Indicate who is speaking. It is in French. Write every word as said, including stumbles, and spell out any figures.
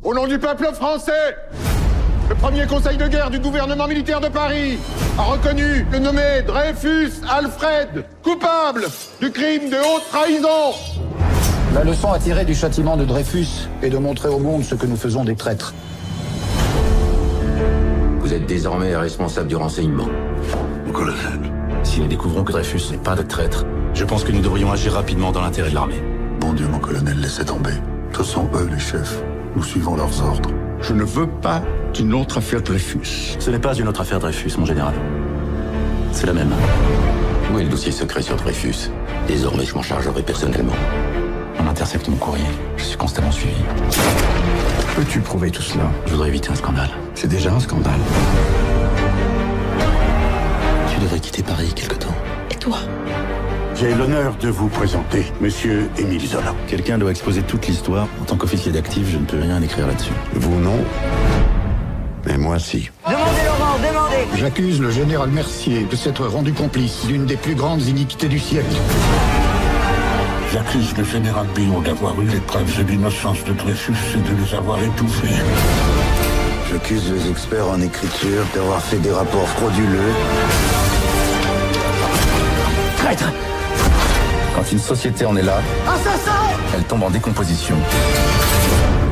Speaker 1: Au nom du peuple français, le premier conseil de guerre du gouvernement militaire de Paris a reconnu le nommé Dreyfus Alfred coupable du crime de haute trahison.
Speaker 2: La leçon à tirer du châtiment de Dreyfus est de montrer au monde ce que nous faisons des traîtres.
Speaker 3: Vous êtes désormais responsable du renseignement.
Speaker 4: Mon colonel.
Speaker 5: Si nous découvrons que Dreyfus n'est pas de traître, je pense que nous devrions agir rapidement dans l'intérêt de l'armée.
Speaker 4: Bon Dieu, mon colonel, laissez tomber. Ce sont eux les chefs. Nous suivons leurs ordres.
Speaker 6: Je ne veux pas d'une autre affaire Dreyfus.
Speaker 5: Ce n'est pas une autre affaire Dreyfus, mon général. C'est la même.
Speaker 3: Où est le dossier secret sur Dreyfus? Désormais, je m'en chargerai personnellement.
Speaker 5: On intercepte mon courrier. Je suis constamment suivi.
Speaker 6: Peux-tu prouver tout cela?
Speaker 5: Je voudrais éviter un scandale.
Speaker 6: C'est déjà un scandale.
Speaker 5: Tu devrais quitter Paris quelque temps.
Speaker 7: Et toi?
Speaker 4: J'ai l'honneur de vous présenter Monsieur Émile Zola.
Speaker 5: Quelqu'un doit exposer toute l'histoire. En tant qu'officier d'actif, je ne peux rien écrire là-dessus.
Speaker 4: Vous non, mais moi si.
Speaker 8: Demandez Laurent, demandez.
Speaker 2: J'accuse le général Mercier de s'être rendu complice d'une des plus grandes iniquités du siècle.
Speaker 9: J'accuse le général Billot d'avoir eu les preuves de l'innocence de Dreyfus et de les avoir étouffées.
Speaker 10: J'accuse les experts en écriture d'avoir fait des rapports frauduleux.
Speaker 5: Traître! Quand une société en est là,
Speaker 8: Assassin!
Speaker 5: elle tombe en décomposition.